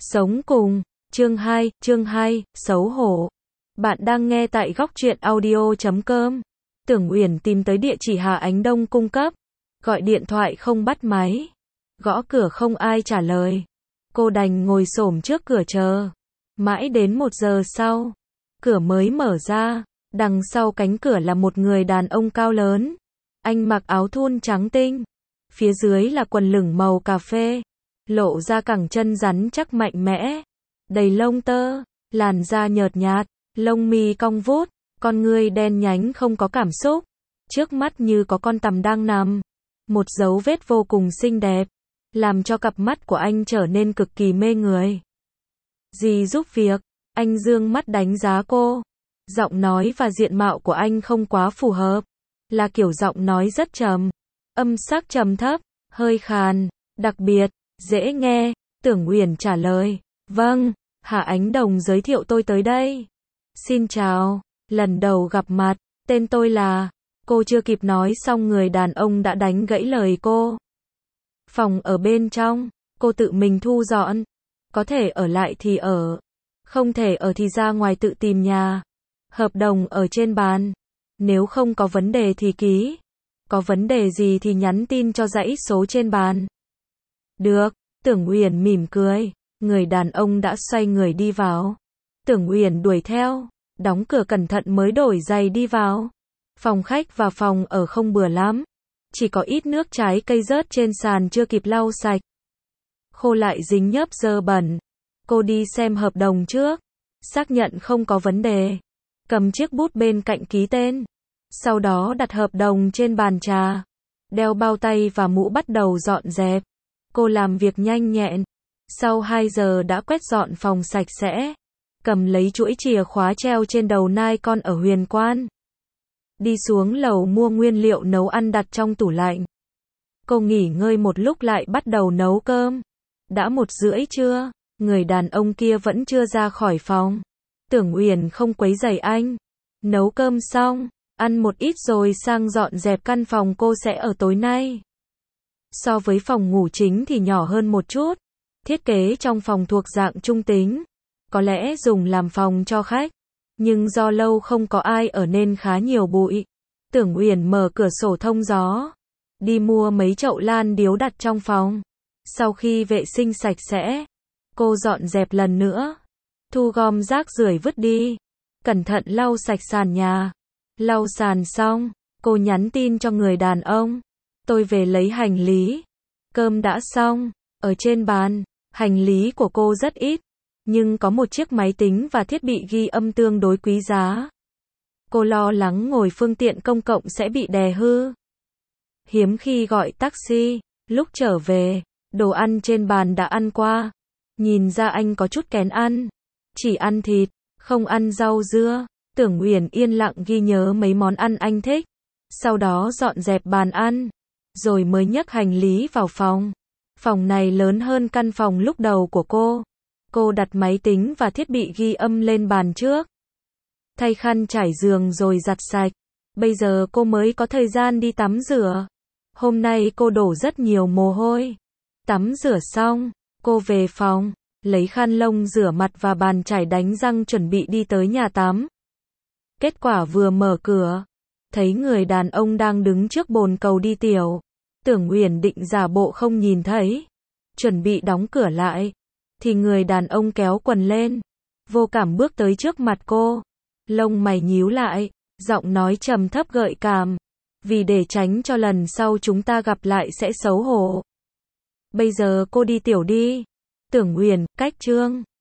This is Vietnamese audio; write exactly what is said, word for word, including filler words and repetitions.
Sống cùng, chương hai, chương hai, xấu hổ. Bạn đang nghe tại góc truyện audio chấm com. Tưởng Uyển tìm tới địa chỉ Hà Ánh Đông cung cấp. Gọi điện thoại không bắt máy. Gõ cửa không ai trả lời. Cô đành ngồi xổm trước cửa chờ. Mãi đến một giờ sau, cửa mới mở ra. Đằng sau cánh cửa là một người đàn ông cao lớn. Anh mặc áo thun trắng tinh. Phía dưới là quần lửng màu cà phê. Lộ ra cẳng chân rắn chắc mạnh mẽ. Đầy lông tơ, làn da nhợt nhạt, lông mi cong vút, con ngươi đen nhánh không có cảm xúc. Trước mắt như có con tằm đang nằm. Một dấu vết vô cùng xinh đẹp. Làm cho cặp mắt của anh trở nên cực kỳ mê người. Dì giúp việc, anh dương mắt đánh giá cô. Giọng nói và diện mạo của anh không quá phù hợp. Là kiểu giọng nói rất trầm. Âm sắc trầm thấp, hơi khàn, đặc biệt, dễ nghe. Tưởng Uyển trả lời. Vâng, Hà Ánh Đồng giới thiệu tôi tới đây. Xin chào, lần đầu gặp mặt, tên tôi là... Cô chưa kịp nói xong người đàn ông đã đánh gãy lời cô. Phòng ở bên trong, cô tự mình thu dọn. Có thể ở lại thì ở. Không thể ở thì ra ngoài tự tìm nhà. Hợp đồng ở trên bàn. Nếu không có vấn đề thì ký. Có vấn đề gì thì nhắn tin cho dãy số trên bàn. Được, Tưởng Uyển mỉm cười. Người đàn ông đã xoay người đi vào. Tưởng Uyển đuổi theo. Đóng cửa cẩn thận mới đổi giày đi vào. Phòng khách và phòng ở không bừa lắm. Chỉ có ít nước trái cây rớt trên sàn chưa kịp lau sạch. Khô lại dính nhớp dơ bẩn. Cô đi xem hợp đồng trước. Xác nhận không có vấn đề. Cầm chiếc bút bên cạnh ký tên. Sau đó đặt hợp đồng trên bàn trà. Đeo bao tay và mũ bắt đầu dọn dẹp. Cô làm việc nhanh nhẹn. Sau hai giờ đã quét dọn phòng sạch sẽ. Cầm lấy chuỗi chìa khóa treo trên đầu nai con ở Huyền Quan. Đi xuống lầu mua nguyên liệu nấu ăn đặt trong tủ lạnh. Cô nghỉ ngơi một lúc lại bắt đầu nấu cơm. Đã một rưỡi trưa, người đàn ông kia vẫn chưa ra khỏi phòng. Tưởng Uyển không quấy rầy anh. Nấu cơm xong, ăn một ít rồi sang dọn dẹp căn phòng cô sẽ ở tối nay. So với phòng ngủ chính thì nhỏ hơn một chút. Thiết kế trong phòng thuộc dạng trung tính. Có lẽ dùng làm phòng cho khách. Nhưng do lâu không có ai ở nên khá nhiều bụi. Tưởng Uyển mở cửa sổ thông gió. Đi mua mấy chậu lan điếu đặt trong phòng. Sau khi vệ sinh sạch sẽ, cô dọn dẹp lần nữa. Thu gom rác rưởi vứt đi. Cẩn thận lau sạch sàn nhà. Lau sàn xong, cô nhắn tin cho người đàn ông. Tôi về lấy hành lý. Cơm đã xong. Ở trên bàn, hành lý của cô rất ít. Nhưng có một chiếc máy tính và thiết bị ghi âm tương đối quý giá. Cô lo lắng ngồi phương tiện công cộng sẽ bị đè hư. Hiếm khi gọi taxi. Lúc trở về, đồ ăn trên bàn đã ăn qua. Nhìn ra anh có chút kén ăn. Chỉ ăn thịt, không ăn rau dưa. Tưởng Uyển yên lặng ghi nhớ mấy món ăn anh thích. Sau đó dọn dẹp bàn ăn. Rồi mới nhấc hành lý vào phòng. Phòng này lớn hơn căn phòng lúc đầu của cô. Cô đặt máy tính và thiết bị ghi âm lên bàn trước. Thay khăn trải giường rồi giặt sạch. Bây giờ cô mới có thời gian đi tắm rửa. Hôm nay cô đổ rất nhiều mồ hôi. Tắm rửa xong, cô về phòng, lấy khăn lông rửa mặt và bàn chải đánh răng chuẩn bị đi tới nhà tắm. Kết quả vừa mở cửa, thấy người đàn ông đang đứng trước bồn cầu đi tiểu. Tưởng Uyển định giả bộ không nhìn thấy. Chuẩn bị đóng cửa lại. Thì người đàn ông kéo quần lên. Vô cảm bước tới trước mặt cô. Lông mày nhíu lại. Giọng nói trầm thấp gợi cảm. Vì để tránh cho lần sau chúng ta gặp lại sẽ xấu hổ. Bây giờ cô đi tiểu đi. Tưởng Uyển, cách chương.